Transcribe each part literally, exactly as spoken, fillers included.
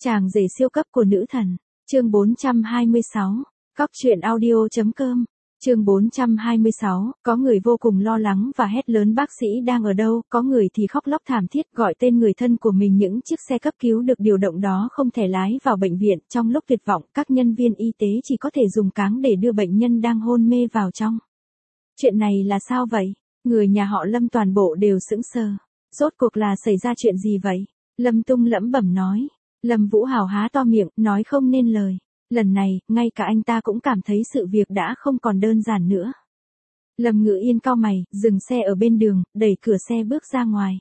Chàng rể siêu cấp của nữ thần. Chương bốn trăm hai mươi sáu. Cóc truyện audio.com. Chương bốn trăm hai mươi sáu, có người vô cùng lo lắng và hét lớn bác sĩ đang ở đâu, có người thì khóc lóc thảm thiết gọi tên người thân của mình. Những chiếc xe cấp cứu được điều động đó không thể lái vào bệnh viện, trong lúc tuyệt vọng, các nhân viên y tế chỉ có thể dùng cáng để đưa bệnh nhân đang hôn mê vào trong. Chuyện này là sao vậy? Người nhà họ Lâm toàn bộ đều sững sờ. Rốt cuộc là xảy ra chuyện gì vậy? Lâm Tung lẩm bẩm nói. Lâm Vũ Hào há to miệng, nói không nên lời. Lần này, ngay cả anh ta cũng cảm thấy sự việc đã không còn đơn giản nữa. Lâm Ngữ Yên cau mày, dừng xe ở bên đường, đẩy cửa xe bước ra ngoài.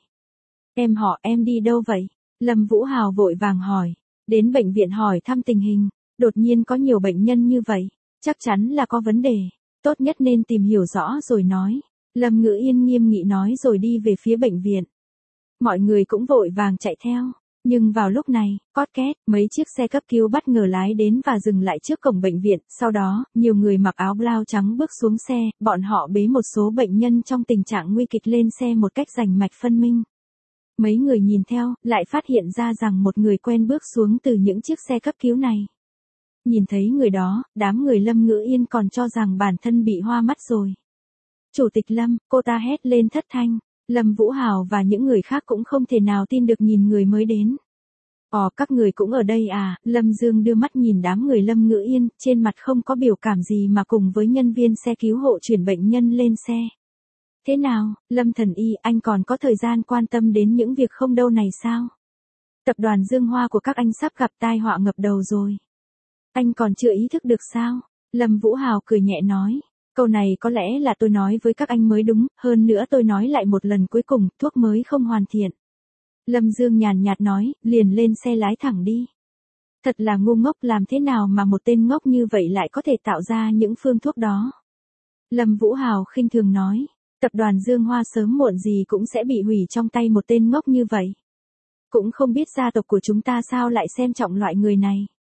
Em họ, em đi đâu vậy? Lâm Vũ Hào vội vàng hỏi. Đến bệnh viện hỏi thăm tình hình. Đột nhiên có nhiều bệnh nhân như vậy. Chắc chắn là có vấn đề. Tốt nhất nên tìm hiểu rõ rồi nói. Lâm Ngữ Yên nghiêm nghị nói rồi đi về phía bệnh viện. Mọi người cũng vội vàng chạy theo. Nhưng vào lúc này, cót két, mấy chiếc xe cấp cứu bất ngờ lái đến và dừng lại trước cổng bệnh viện. Sau đó, nhiều người mặc áo blau trắng bước xuống xe, bọn họ bế một số bệnh nhân trong tình trạng nguy kịch lên xe một cách rành mạch phân minh. Mấy người nhìn theo, lại phát hiện ra rằng một người quen bước xuống từ những chiếc xe cấp cứu này. Nhìn thấy người đó, đám người Lâm Ngữ Yên còn cho rằng bản thân bị hoa mắt rồi. Chủ tịch Lâm, cô ta hét lên thất thanh. Lâm Vũ Hào và những người khác cũng không thể nào tin được nhìn người mới đến. Ồ, các người cũng ở đây à? Lâm Dương đưa mắt nhìn đám người Lâm Ngữ Yên, trên mặt không có biểu cảm gì mà cùng với nhân viên xe cứu hộ chuyển bệnh nhân lên xe. Thế nào, Lâm Thần Y, anh còn có thời gian quan tâm đến những việc không đâu này sao? Tập đoàn Dương Hoa của các anh sắp gặp tai họa ngập đầu rồi. Anh còn chưa ý thức được sao? Lâm Vũ Hào cười nhẹ nói. Câu này có lẽ là tôi nói với các anh mới đúng, hơn nữa tôi nói lại một lần cuối cùng, thuốc mới không hoàn thiện. Lâm Dương nhàn nhạt nói, liền lên xe lái thẳng đi. Thật là ngu ngốc, làm thế nào mà một tên ngốc như vậy lại có thể tạo ra những phương thuốc đó. Lâm Vũ Hào khinh thường nói, tập đoàn Dương Hoa sớm muộn gì cũng sẽ bị hủy trong tay một tên ngốc như vậy. Cũng không biết gia tộc của chúng ta sao lại xem trọng loại người này.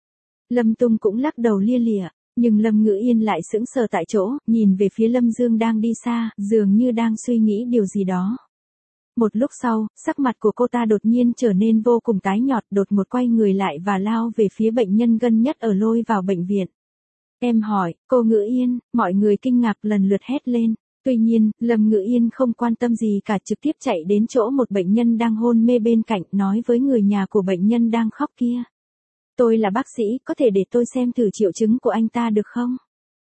Lâm Tung cũng lắc đầu lia lịa. Nhưng Lâm Ngữ Yên lại sững sờ tại chỗ, nhìn về phía Lâm Dương đang đi xa, dường như đang suy nghĩ điều gì đó. Một lúc sau, sắc mặt của cô ta đột nhiên trở nên vô cùng tái nhợt, đột ngột quay người lại và lao về phía bệnh nhân gần nhất ở lôi vào bệnh viện. Em hỏi, cô Ngữ Yên, mọi người kinh ngạc lần lượt hét lên. Tuy nhiên, Lâm Ngữ Yên không quan tâm gì cả, trực tiếp chạy đến chỗ một bệnh nhân đang hôn mê bên cạnh, nói với người nhà của bệnh nhân đang khóc kia. Tôi là bác sĩ, có thể để tôi xem thử triệu chứng của anh ta được không?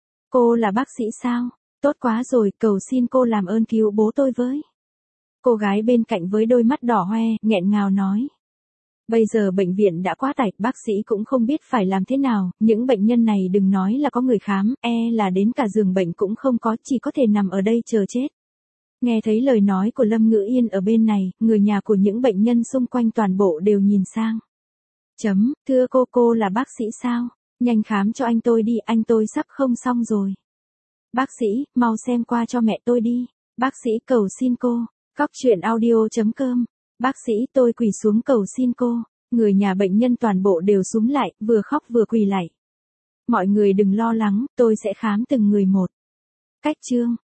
Cô là bác sĩ sao? Tốt quá rồi, cầu xin cô làm ơn cứu bố tôi với. Cô gái bên cạnh với đôi mắt đỏ hoe, nghẹn ngào nói. Bây giờ bệnh viện đã quá tải, bác sĩ cũng không biết phải làm thế nào, những bệnh nhân này đừng nói là có người khám, e là đến cả giường bệnh cũng không có, chỉ có thể nằm ở đây chờ chết. Nghe thấy lời nói của Lâm Ngữ Yên ở bên này, người nhà của những bệnh nhân xung quanh toàn bộ đều nhìn sang. Chấm, thưa cô, cô là bác sĩ sao? Nhanh khám cho anh tôi đi, anh tôi sắp không xong rồi. Bác sĩ, mau xem qua cho mẹ tôi đi. Bác sĩ cầu xin cô. Cóc truyện audio.com. Bác sĩ, tôi quỳ xuống cầu xin cô. Người nhà bệnh nhân toàn bộ đều súng lại, vừa khóc vừa quỳ lại. Mọi người đừng lo lắng, tôi sẽ khám từng người một. Cách chương.